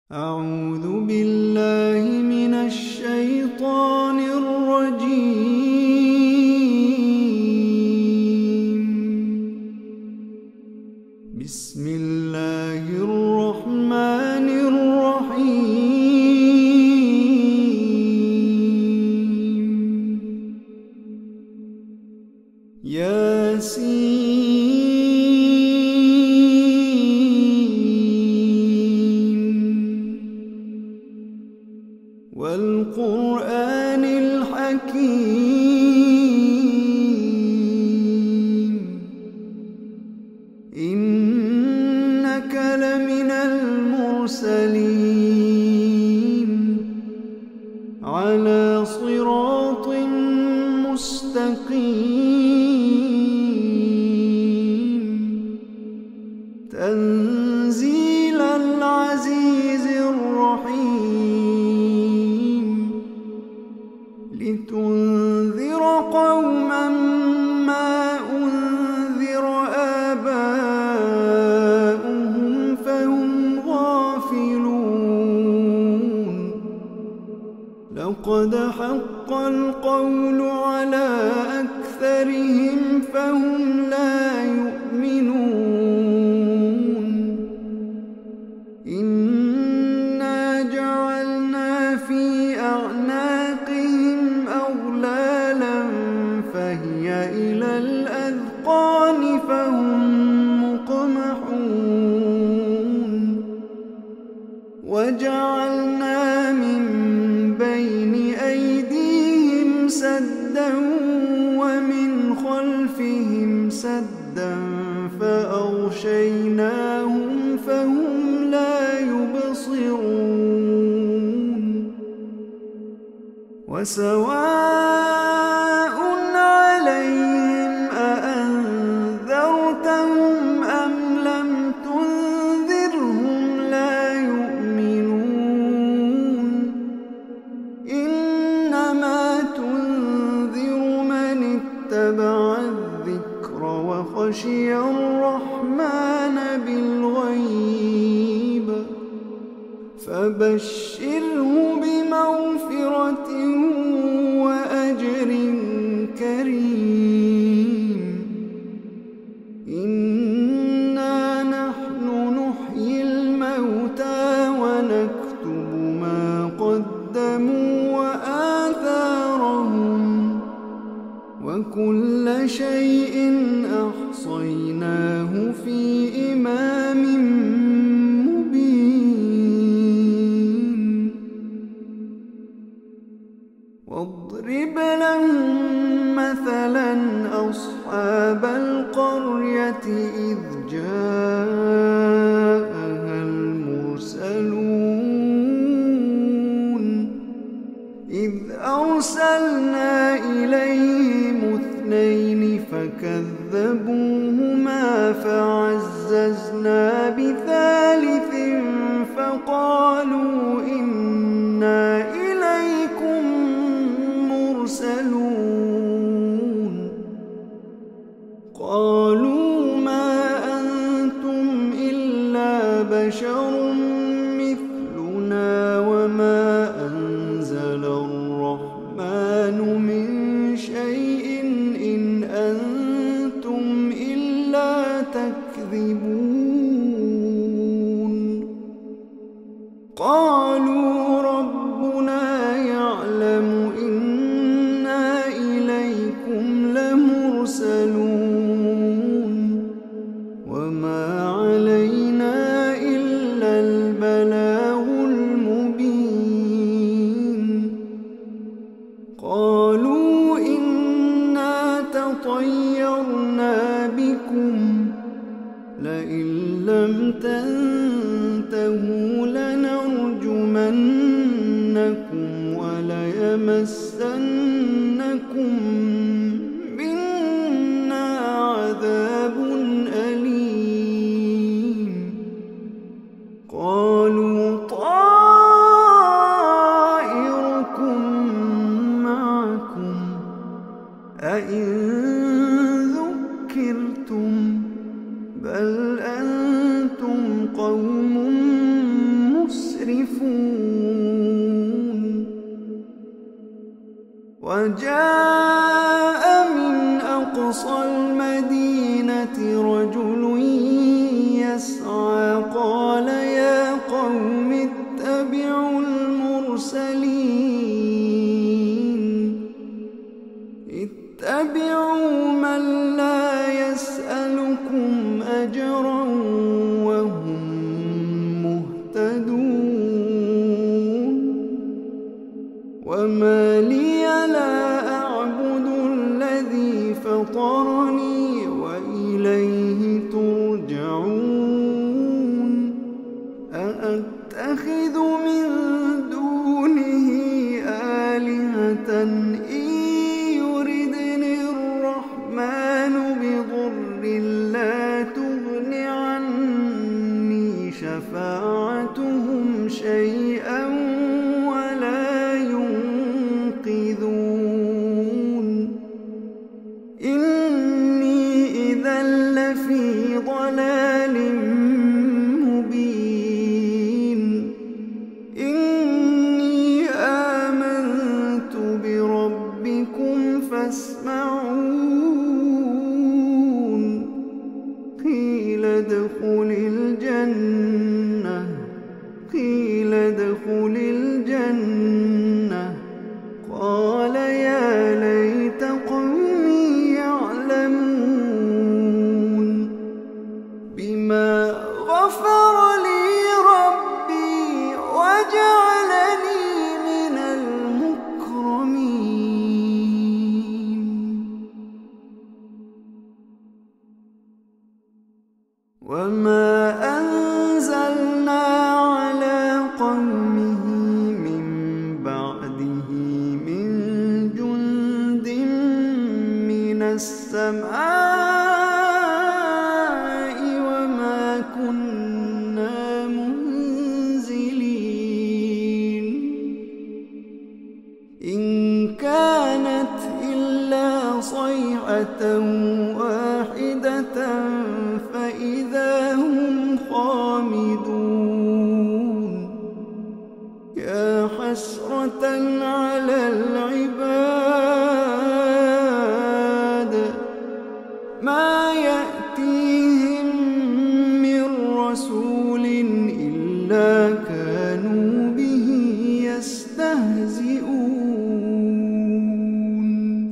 أعوذ بالله من الشيطان الرجيم. بسم الله الرحمن الرحيم. ياسين والقرآن الحكيم إنك لمن المرسلين على صراط مستقيم تنزيل العزيز الرحيم لتنذر قوما ما أنذر آباؤهم فهم غافلون. لقد حق القول على أكثرهم فهم لا يؤمنون. إنا جعلنا في أعناقهم أغلالا فهي إلى الأذقان فهم مقمحون. وجعلنا من بين أيديهم سدا ومن خلفهم سدا فأغشيناهم فهم لا يبصرون. وسواء عليهم أأنذرتهم أم لم تنذرهم لا يؤمنون. إنما تنذر من اتبع الذكر وخشي الرحمن بالغيب فبشره بمغفرة وأجر كريم. إنا نحن نحيي الموتى ونكتب ما قدموا وآثارهم وكل شيء أحصيناه في إمام مبين. واضرب لهم مثلا أصحاب القرية إذ جاءها المرسلون إذ أرسلنا إليهم اثنين فكذبوهما فعززنا بثالث فقالوا إنا إليكم مرسلون. قالوا ما أنتم إلا بشر مثلنا وما أنزل الرحمن من شيء إن أنتم إلا تكذبون. قالوا ربنا يعلم إنا إليكم لمرسلون وما علينا إلا البلاغ المبين. قالوا إنا تطيرنا بكم لئن لم تنتهوا لنرجمنكم وليمسنكم منا عذاب أليم. قالوا طائركم معكم أئن ذكرتم بل أنتم قوم مسرفون. وجاء من أقصى المدينة رجل يسعى قال يا قوم اتبعوا المرسلين اتبعوا من لا يسألكم أجرا وهم مهتدون وما لي لا أعبد الذي فطرني وإليه ترجعون أأتخذ من دونه آلهة إن يردني الرحمن بضر لا تغن عني شفاعتهم شيئا ولا ينقذون إني إذا لفي ضلال مبين إني آمنت بربكم فاسمعون قيل ادخل الجنة قال يا ليت قومي يعلمون بما غفر لي ربي وجعلني من المكرمين وما أنزلنا على قومه من بعده من جند من السماء وما كنا منزلين إن كانت إلا صيحة واحدة فإذا هم خامدون يا حسرة على العباد ما يأتيهم من رسول إلا كانوا به يستهزئون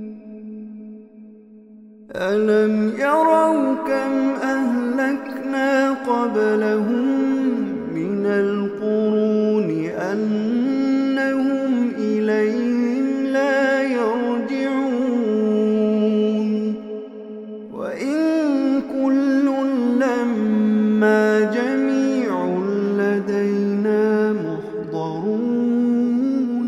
ألم يروا كم أهلكنا قبلهم من القرون أنهم إليهم لا يرجعون وإن كل لما جميع لدينا محضرون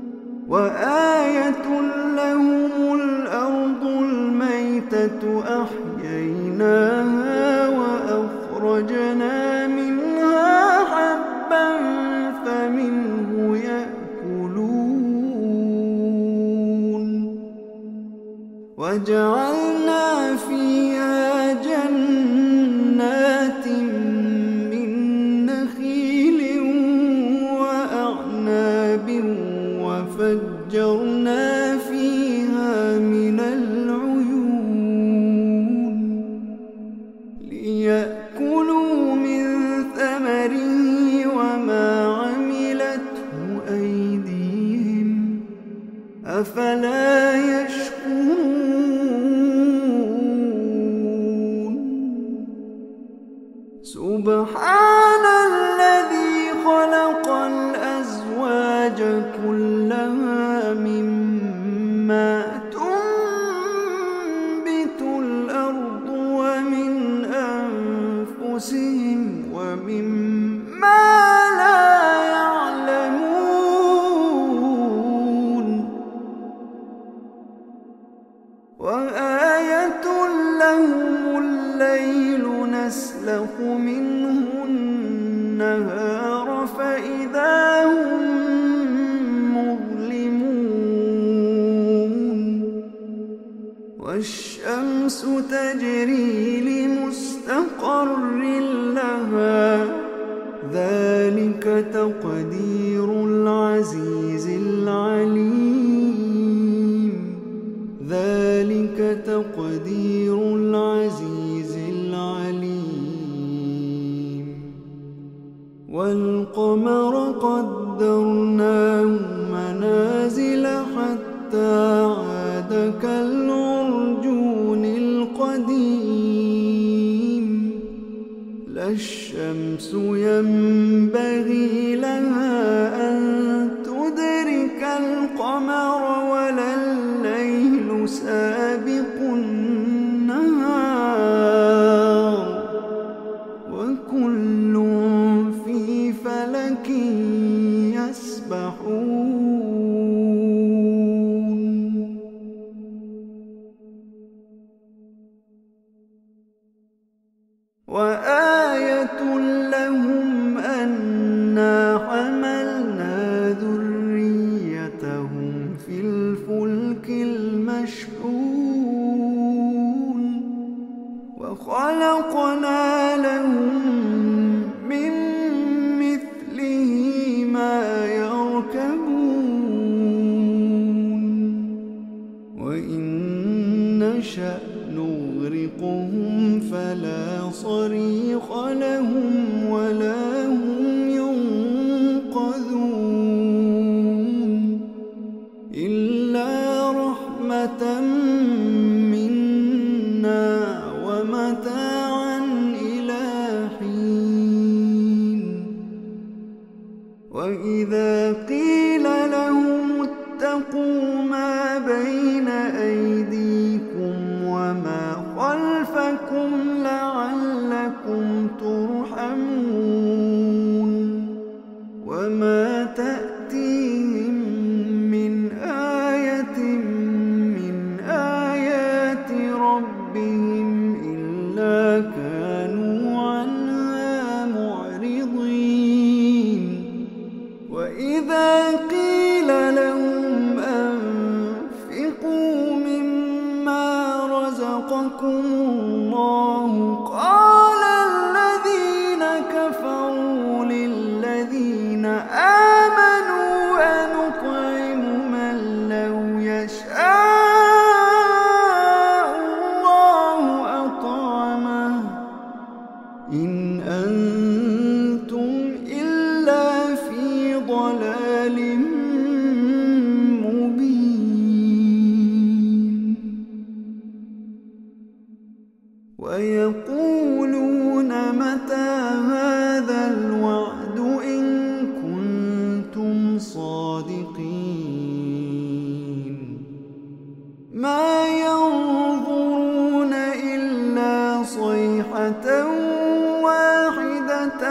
وآية لهم الأرض الميتة أحييناها وأخرجنا منها حبا فمنه يأكلون وجعلنا فيها جنات من نخيل وأعناب وفجرنا فيها من العيون ليأكلوا من ثمره وما عملته أيديهم أفلا يشكرون سبحان الذي خلق الأزواج كلها مما تنبت الأرض ومن أنفسهم ومما لا يعلمون وآية لهم الليل نسلخ منه النهار فإذا هم مظلمون والشمس تجري لمستقر لها ذلك تقدير العزيز العليم. ذلك تقدير العزيز العليم. والقمر قدرناه منازل حتى عاد كالعرجون القديم. لا الشمس ينبغي لها أن تدرك القمر ولا الليل سابق النهار وكل في فلك يسبحون. وآية لهم أنا حملنا ذريتهم في الفلك المشحون وخلقنا لهم من مثله ما يركبون وإن نشأ نغرقهم فلا صريخ لهم ولا هم ينقذون إلا رحمة منا ومتاعا إلى حين. وإذا قيل لهم اتقوا ما بين أيديكم وما خلفكم لعلكم ترحمون وما تأتيهم من آية من آيات ربهم إلا كانوا عنها معرضين. وإذا قيل لهم أنفقوا مما رزقكم الله قال الذين كفروا للذين آمنوا أنطعم من لو يشاء الله أطعمه إن أنتم إلا في ضلال مبين. ويقولون متى هذا الوعد إن كنتم صادقين. ما ينظرون إلا صيحة واحدة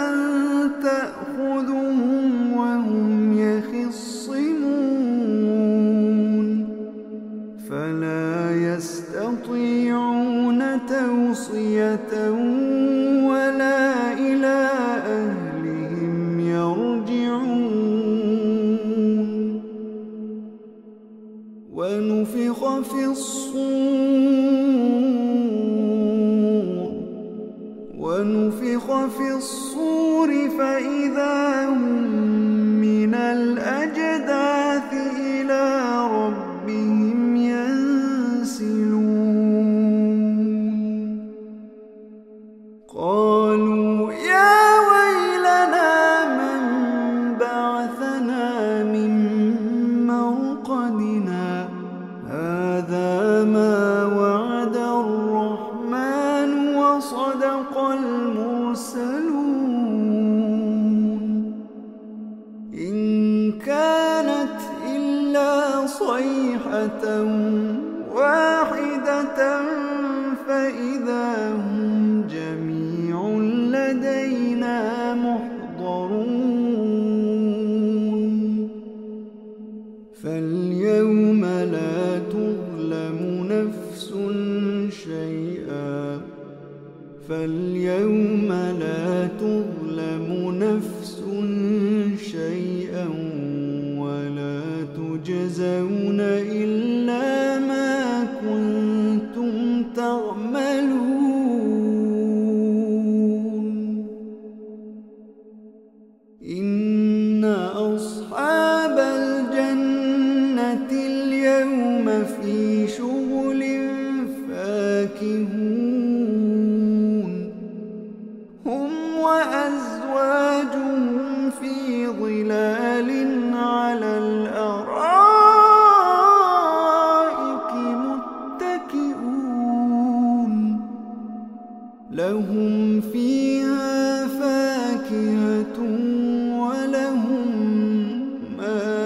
تأخذهم وهم يخصمون فلا يستطيعون توصية ولا إلى أهلهم يرجعون. ونفخ في الصور فإذا هم من الأجداث إلى ربهم ينسلون. قالوا يا ويلنا من بعثنا من مرقدنا هذا ما وعد الرحمن وصدق المرسلون. إن كانت إلا صيحة واحدة فإذا هم جميع لدينا محضرون. فاليوم لا تظلم نفس شيئا ولا تجزون إلا ما كنتم تعملون. لهم فيها فاكهة ولهم ما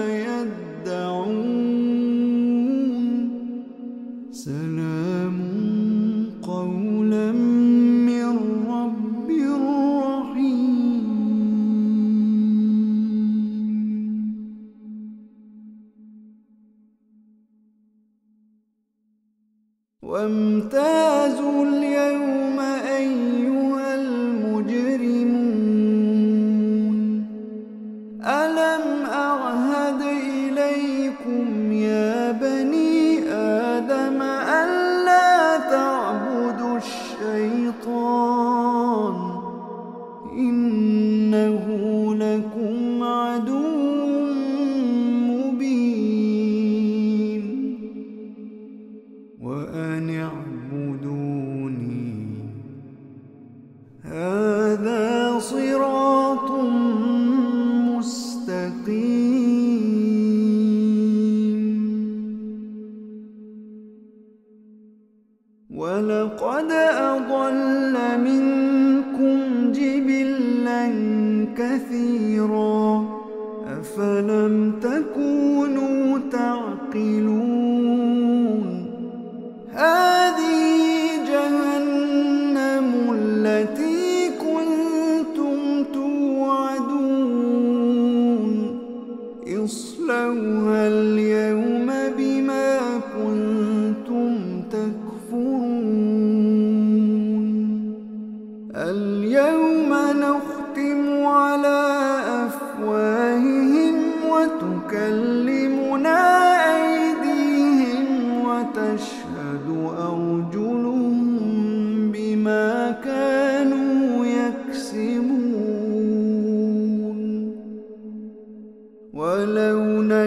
يدعون سلام قولا من رب رحيم وامتازوا اليوم أيها المجرمون ألم أعهد إليكم يا بني آدم ألا تعبدوا الشيطان إنه لكم عدو مبين وأن اعبدوني هذا صراط مستقيم ولقد أضل منكم جبلا كثيرا أفلم تكونوا تعقلون هذه جهنم التي كنتم توعدون اصلوها اليوم بما كنتم تكفرون اليوم نختم على أفواههم وتكلمنا أيديهم وتشهد أرجلهم بما كانوا يكسبون ولو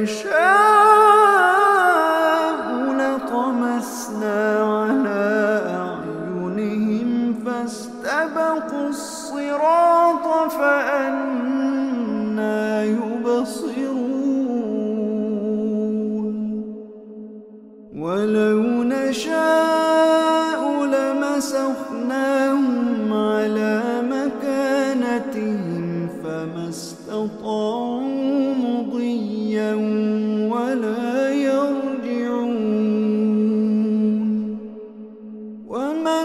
نشاء لطمسنا على أعينهم فاستبقوا الصراط فأنى يبصرون ولو نشاء لمسخناهم على مكانتهم فما استطاعوا مضيا ولا يرجعون ومن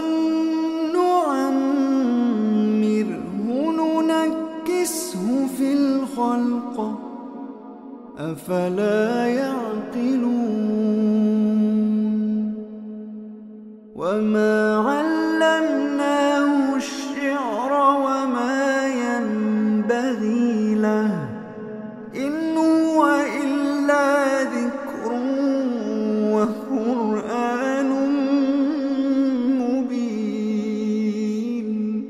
نعمره ننكسه في الخلق أفلا يعقلون وما علمناه الشعر وما ينبغي له إن هو إلا ذكر وقرآن مبين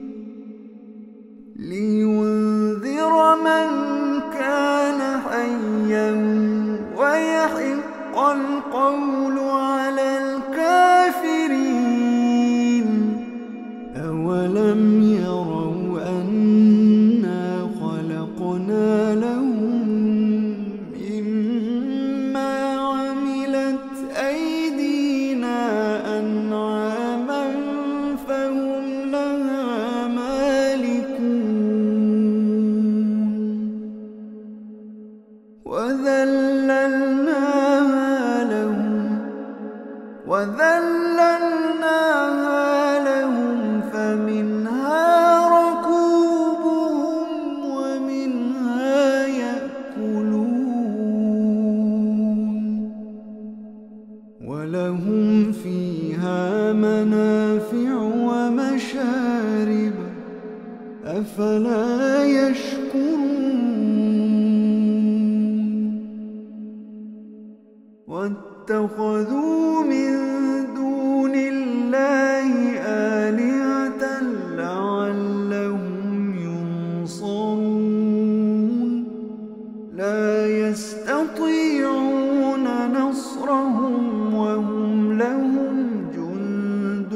لينذر من كان حيا ويحق القول على الكافرين أولم يروا أنا خلقنا لهم مما عملت أيدينا أنعاما فهم لها مالكون وذللناها لهم فمنها ركوبهم ومنها يأكلون ولهم فيها منافع ومشارب أفلا يشكرون واتخذوا من دون الله آلهة لعلهم ينصرون لا يستطيعون نصرهم وهم لهم جند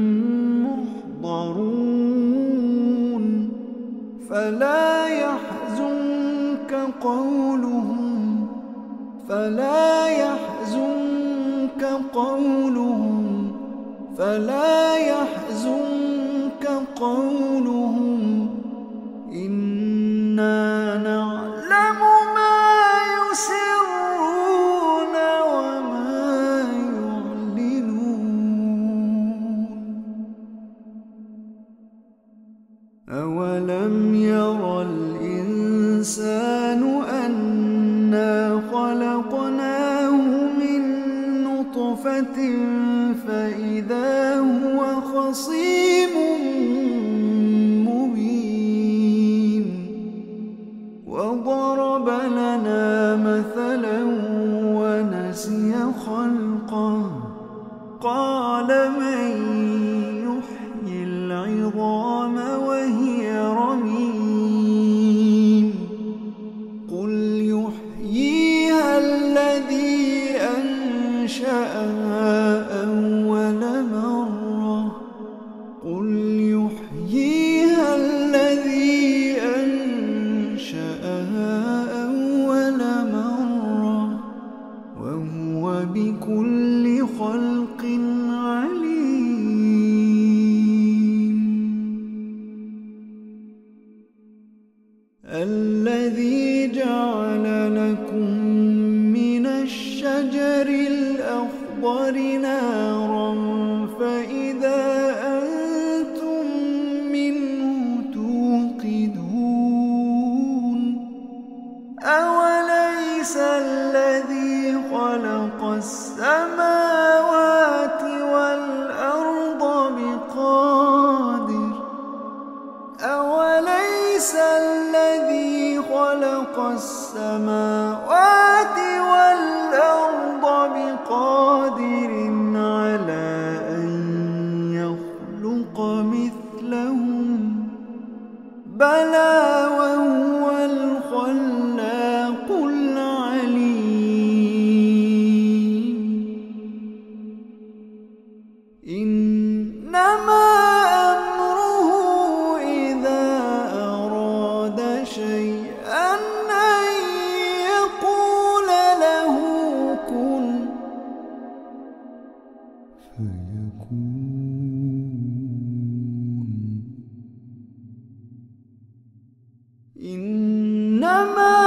محضرون فلا يحزنك قولهم قولهم إنا نعلم ما يسرون وما يعلنون أولم ير الإنسان أنا خلقناه من نطفة فإذا هو خصيم مبين وضرب لنا مثلا ونسي خلقه قال من يحيي العظام وهي رميم قل يحييها الذي أنشأها أول مرة قل يحييها الذي أنشأها أول مرة وهو بكل خلق عليم الذي جعل لكم من الشجر الأخضر نارا فإذا أنتم منه توقدون أوليس الذي خلق السماوات والأرض بقادر أوليس الذي خلق السماوات والأرض بقادر على أن يخلق مثلهم بلى وهو الخلاق العليم إنما أمره إذا أراد شيئا أن يقول له كن فيكون إنما